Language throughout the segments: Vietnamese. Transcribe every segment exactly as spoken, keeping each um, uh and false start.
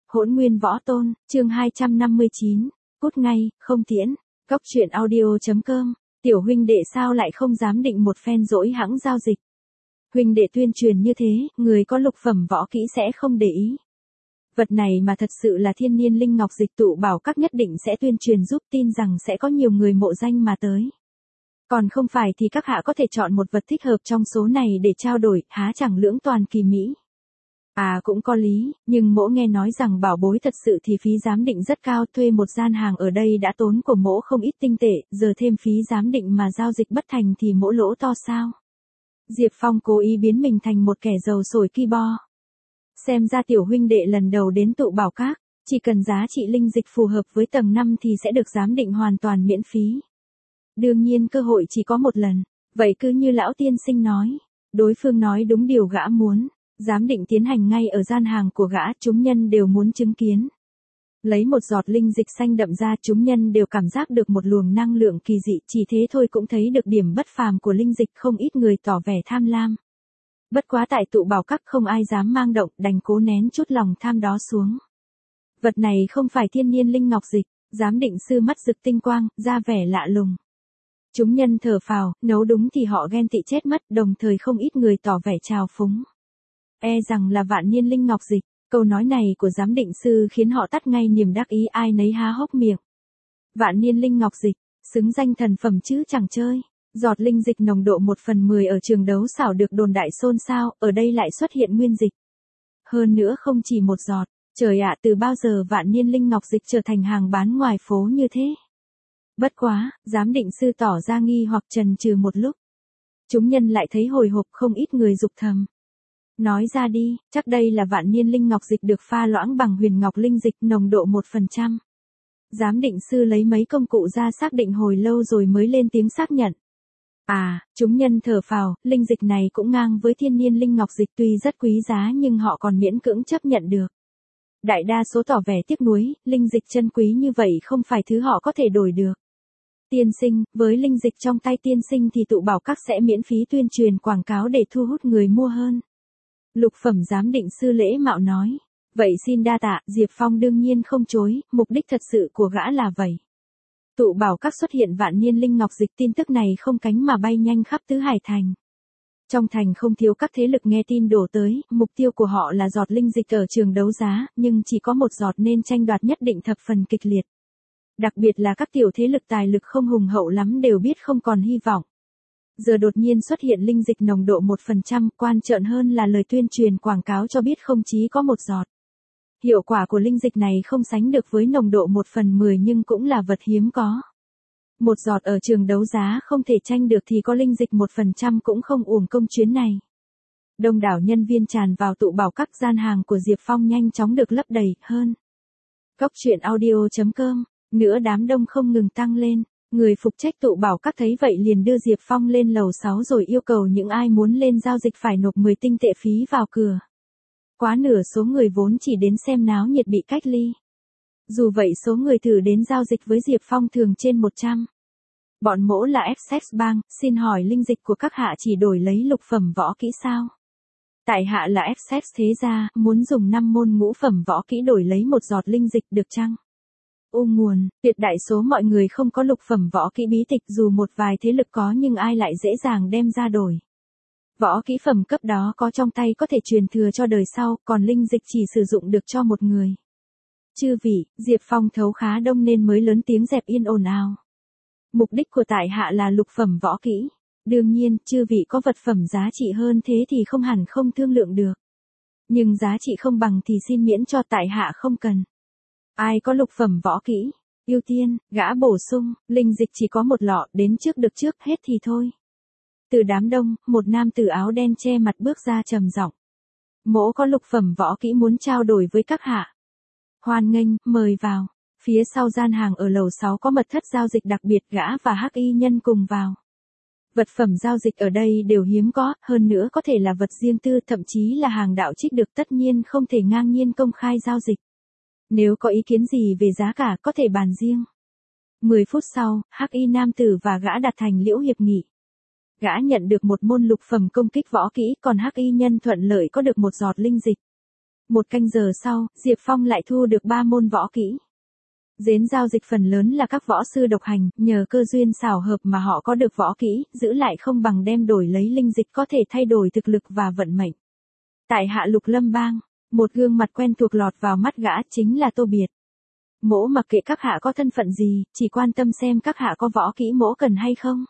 Hỗn Nguyên Võ Tôn, chương hai trăm năm mươi chín, cút ngay, không tiễn. Góc truyện audio chấm com, tiểu huynh đệ sao lại không dám định một phen dỗi hãng giao dịch. Huynh đệ tuyên truyền như thế, người có lục phẩm võ kỹ sẽ không để ý. Vật này mà thật sự là thiên niên linh ngọc dịch tụ bảo các nhất định sẽ tuyên truyền giúp, tin rằng sẽ có nhiều người mộ danh mà tới. Còn không phải thì các hạ có thể chọn một vật thích hợp trong số này để trao đổi, há chẳng lưỡng toàn kỳ mỹ. À cũng có lý, nhưng mỗ nghe nói rằng bảo bối thật sự thì phí giám định rất cao, thuê một gian hàng ở đây đã tốn của mỗ không ít tinh tệ, giờ thêm phí giám định mà giao dịch bất thành thì mỗ lỗ to sao? Diệp Phong cố ý biến mình thành một kẻ giàu sổi ki bo. Xem ra tiểu huynh đệ lần đầu đến tụ bảo các, chỉ cần giá trị linh dịch phù hợp với tầng năm thì sẽ được giám định hoàn toàn miễn phí. Đương nhiên cơ hội chỉ có một lần, vậy cứ như lão tiên sinh nói, đối phương nói đúng điều gã muốn. Giám định tiến hành ngay ở gian hàng của gã, chúng nhân đều muốn chứng kiến. Lấy một giọt linh dịch xanh đậm ra, chúng nhân đều cảm giác được một luồng năng lượng kỳ dị, chỉ thế thôi cũng thấy được điểm bất phàm của linh dịch, không ít người tỏ vẻ tham lam. Bất quá tại tụ bảo các không ai dám mang động, đành cố nén chút lòng tham đó xuống. Vật này không phải thiên niên linh ngọc dịch, giám định sư mắt rực tinh quang, ra vẻ lạ lùng. Chúng nhân thở phào, nấu đúng thì họ ghen tị chết mất, đồng thời không ít người tỏ vẻ trào phúng. E rằng là vạn niên linh ngọc dịch, câu nói này của giám định sư khiến họ tắt ngay niềm đắc ý, ai nấy há hốc miệng. Vạn niên linh ngọc dịch, xứng danh thần phẩm chứ chẳng chơi. Giọt linh dịch nồng độ một phần mười ở trường đấu xảo được đồn đại xôn xao, ở đây lại xuất hiện nguyên dịch. Hơn nữa không chỉ một giọt, trời ạ, từ bao giờ vạn niên linh ngọc dịch trở thành hàng bán ngoài phố như thế? Bất quá, giám định sư tỏ ra nghi hoặc chần chừ một lúc. Chúng nhân lại thấy hồi hộp, không ít người dục thầm. Nói ra đi, chắc đây là vạn niên linh ngọc dịch được pha loãng bằng huyền ngọc linh dịch nồng độ một phần trăm. Giám định sư lấy mấy công cụ ra xác định hồi lâu rồi mới lên tiếng xác nhận. À, chúng nhân thở phào, linh dịch này cũng ngang với thiên niên linh ngọc dịch, tuy rất quý giá nhưng họ còn miễn cưỡng chấp nhận được. Đại đa số tỏ vẻ tiếc nuối, linh dịch chân quý như vậy không phải thứ họ có thể đổi được. Tiên sinh, với linh dịch trong tay tiên sinh thì tụ bảo các sẽ miễn phí tuyên truyền quảng cáo để thu hút người mua hơn. Lục phẩm giám định sư lễ mạo nói. Vậy xin đa tạ, Diệp Phong đương nhiên không chối, mục đích thật sự của gã là vậy. Tụ bảo các xuất hiện vạn niên linh ngọc dịch, tin tức này không cánh mà bay nhanh khắp tứ hải thành. Trong thành không thiếu các thế lực nghe tin đổ tới, mục tiêu của họ là giọt linh dịch ở trường đấu giá, nhưng chỉ có một giọt nên tranh đoạt nhất định thập phần kịch liệt. Đặc biệt là các tiểu thế lực tài lực không hùng hậu lắm đều biết không còn hy vọng. Giờ đột nhiên xuất hiện linh dịch nồng độ một phần trăm, quan trọng hơn là lời tuyên truyền quảng cáo cho biết không chỉ có một giọt. Hiệu quả của linh dịch này không sánh được với nồng độ một phần mười nhưng cũng là vật hiếm có. Một giọt ở trường đấu giá không thể tranh được thì có linh dịch một phần trăm cũng không uổng công chuyến này. Đông đảo nhân viên tràn vào tụ bảo các, gian hàng của Diệp Phong nhanh chóng được lấp đầy hơn. Góc truyện audio chấm com, nữa đám đông không ngừng tăng lên. Người phụ trách tụ bảo các thấy vậy liền đưa Diệp Phong lên lầu sáu rồi yêu cầu những ai muốn lên giao dịch phải nộp mười tinh tệ phí vào cửa. Quá nửa số người vốn chỉ đến xem náo nhiệt bị cách ly. Dù vậy số người thử đến giao dịch với Diệp Phong thường trên một trăm. Bọn mỗ là Essex Bank, xin hỏi linh dịch của các hạ chỉ đổi lấy lục phẩm võ kỹ sao? Tại hạ là Essex thế gia, muốn dùng năm môn ngũ phẩm võ kỹ đổi lấy một giọt linh dịch được chăng? U nguồn, tuyệt đại số mọi người không có lục phẩm võ kỹ bí tịch, dù một vài thế lực có nhưng ai lại dễ dàng đem ra đổi. Võ kỹ phẩm cấp đó có trong tay có thể truyền thừa cho đời sau, còn linh dịch chỉ sử dụng được cho một người. Chư vị, Diệp Phong thấu khá đông nên mới lớn tiếng dẹp yên ồn ào. Mục đích của tại hạ là lục phẩm võ kỹ. Đương nhiên, chư vị có vật phẩm giá trị hơn thế thì không hẳn không thương lượng được. Nhưng giá trị không bằng thì xin miễn cho, tại hạ không cần. Ai có lục phẩm võ kỹ? Ưu tiên, gã bổ sung, linh dịch chỉ có một lọ, đến trước được trước, hết thì thôi. Từ đám đông, một nam tử áo đen che mặt bước ra trầm giọng. Mỗ có lục phẩm võ kỹ muốn trao đổi với các hạ. Hoan nghênh, mời vào. Phía sau gian hàng ở lầu sáu có mật thất giao dịch đặc biệt, gã và hắc y nhân cùng vào. Vật phẩm giao dịch ở đây đều hiếm có, hơn nữa có thể là vật riêng tư, thậm chí là hàng đạo trích được, tất nhiên không thể ngang nhiên công khai giao dịch. Nếu có ý kiến gì về giá cả có thể bàn riêng. mười phút sau, hắc y nam tử và gã đạt thành liễu hiệp nghị. Gã nhận được một môn lục phẩm công kích võ kỹ, còn hắc y nhân thuận lợi có được một giọt linh dịch. Một canh giờ sau, Diệp Phong lại thu được ba môn võ kỹ. Giến giao dịch phần lớn là các võ sư độc hành, nhờ cơ duyên xảo hợp mà họ có được võ kỹ, giữ lại không bằng đem đổi lấy linh dịch có thể thay đổi thực lực và vận mệnh. Tại hạ Lục Lâm Bang, một gương mặt quen thuộc lọt vào mắt gã chính là Tô Biệt. Mỗ mặc kệ các hạ có thân phận gì, chỉ quan tâm xem các hạ có võ kỹ mỗ cần hay không.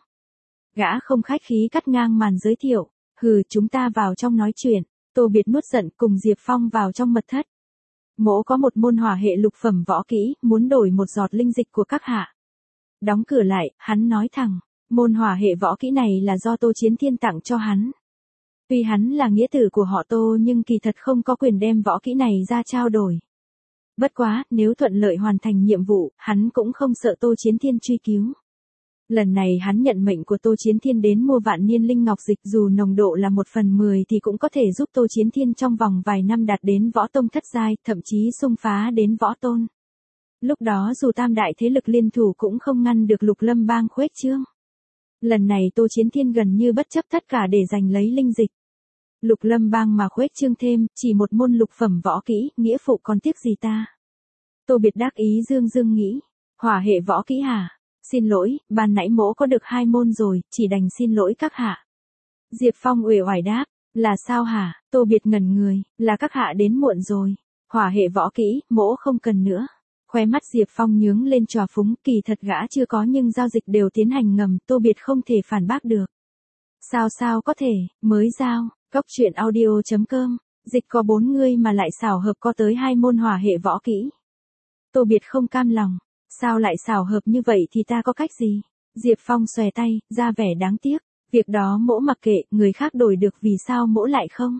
Gã không khách khí cắt ngang màn giới thiệu, hừ chúng ta vào trong nói chuyện. Tô Biệt nuốt giận cùng Diệp Phong vào trong mật thất. Mỗ có một môn hỏa hệ lục phẩm võ kỹ, muốn đổi một giọt linh dịch của các hạ. Đóng cửa lại, hắn nói thẳng, môn hỏa hệ võ kỹ này là do Tô Chiến Thiên tặng cho hắn. Tuy hắn là nghĩa tử của họ Tô nhưng kỳ thật không có quyền đem võ kỹ này ra trao đổi. Bất quá, nếu thuận lợi hoàn thành nhiệm vụ, hắn cũng không sợ Tô Chiến Thiên truy cứu. Lần này hắn nhận mệnh của Tô Chiến Thiên đến mua vạn niên linh ngọc dịch, dù nồng độ là một phần mười thì cũng có thể giúp Tô Chiến Thiên trong vòng vài năm đạt đến võ tông thất giai, thậm chí xung phá đến võ tôn. Lúc đó dù tam đại thế lực liên thủ cũng không ngăn được Lục Lâm Bang khuếch trương. Lần này Tô Chiến Thiên gần như bất chấp tất cả để giành lấy linh dịch. Lục Lâm Bang mà khuếch trương thêm, chỉ một môn lục phẩm võ kỹ, nghĩa phụ còn tiếc gì ta. Tô Biệt đắc ý dương dương nghĩ, hỏa hệ võ kỹ hả? Xin lỗi, ban nãy mỗ có được hai môn rồi, chỉ đành xin lỗi các hạ. Diệp Phong uể oải đáp, là sao hả? Tô Biệt ngẩn người, là các hạ đến muộn rồi. Hỏa hệ võ kỹ, mỗ không cần nữa. Khóe mắt Diệp Phong nhướng lên trò phúng, kỳ thật gã chưa có nhưng giao dịch đều tiến hành ngầm, Tô Biệt không thể phản bác được. Sao sao có thể, mới giao, cốc truyện audio chấm com, dịch có bốn người mà lại xảo hợp có tới hai môn hỏa hệ võ kỹ. Tô Biệt không cam lòng. Sao lại xảo hợp như vậy thì ta có cách gì? Diệp Phong xòe tay, ra vẻ đáng tiếc. Việc đó mỗ mặc kệ, người khác đổi được vì sao mỗ lại không?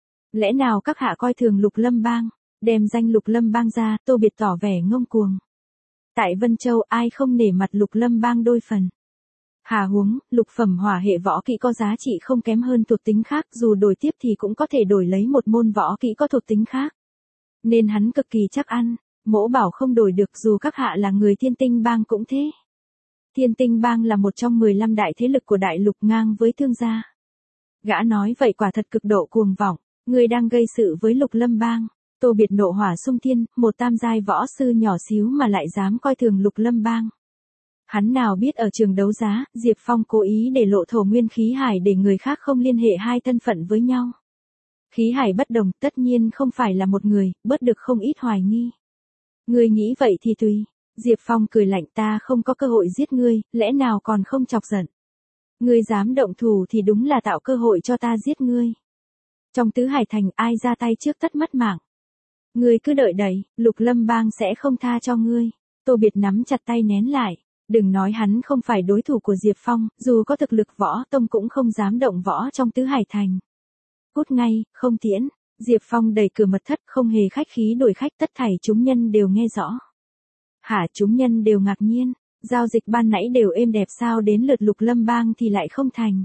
Lẽ nào các hạ coi thường Lục Lâm Bang? Đem danh Lục Lâm Bang ra, Tô Biệt tỏ vẻ ngông cuồng. Tại Vân Châu ai không nể mặt Lục Lâm Bang đôi phần? Hà huống, lục phẩm hỏa hệ võ kỹ có giá trị không kém hơn thuộc tính khác, dù đổi tiếp thì cũng có thể đổi lấy một môn võ kỹ có thuộc tính khác. Nên hắn cực kỳ chắc ăn. Mỗ bảo không đổi được dù các hạ là người Thiên Tinh Bang cũng thế. Thiên Tinh Bang là một trong mười lăm đại thế lực của đại lục ngang với Thương gia. Gã nói vậy quả thật cực độ cuồng vọng, người đang gây sự với Lục Lâm Bang. Tô Biệt nộ hỏa xung thiên, một tam giai võ sư nhỏ xíu mà lại dám coi thường Lục Lâm Bang. Hắn nào biết ở trường đấu giá, Diệp Phong cố ý để lộ thổ nguyên khí hải để người khác không liên hệ hai thân phận với nhau. Khí hải bất đồng, tất nhiên không phải là một người, bớt được không ít hoài nghi. Ngươi nghĩ vậy thì tùy. Diệp Phong cười lạnh, ta không có cơ hội giết ngươi, lẽ nào còn không chọc giận. Ngươi dám động thủ thì đúng là tạo cơ hội cho ta giết ngươi. Trong tứ hải thành ai ra tay trước tất mất mạng. Ngươi cứ đợi đấy, Lục Lâm Bang sẽ không tha cho ngươi. Tô Biệt nắm chặt tay nén lại. Đừng nói hắn không phải đối thủ của Diệp Phong, dù có thực lực võ tông cũng không dám động võ trong tứ hải thành. Cút ngay, không tiễn. Diệp Phong đẩy cửa mật thất không hề khách khí đuổi khách, tất thảy chúng nhân đều nghe rõ. Hả, chúng nhân đều ngạc nhiên, giao dịch ban nãy đều êm đẹp sao đến lượt Lục Lâm Bang thì lại không thành.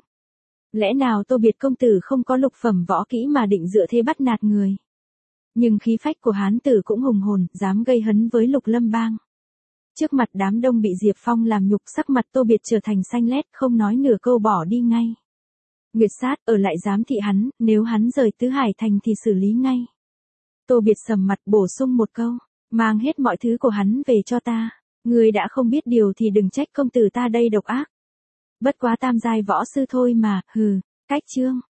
Lẽ nào Tô Biệt công tử không có lục phẩm võ kỹ mà định dựa thế bắt nạt người. Nhưng khí phách của hán tử cũng hùng hồn, dám gây hấn với Lục Lâm Bang. Trước mặt đám đông bị Diệp Phong làm nhục, sắc mặt Tô Biệt trở thành xanh lét, không nói nửa câu bỏ đi ngay. Nguyệt sát ở lại giám thị hắn, nếu hắn rời tứ hải thành thì xử lý ngay. Tô Biệt sầm mặt bổ sung một câu, mang hết mọi thứ của hắn về cho ta. Ngươi đã không biết điều thì đừng trách công tử ta đây độc ác. Bất quá tam giai võ sư thôi mà, hừ, cách chương.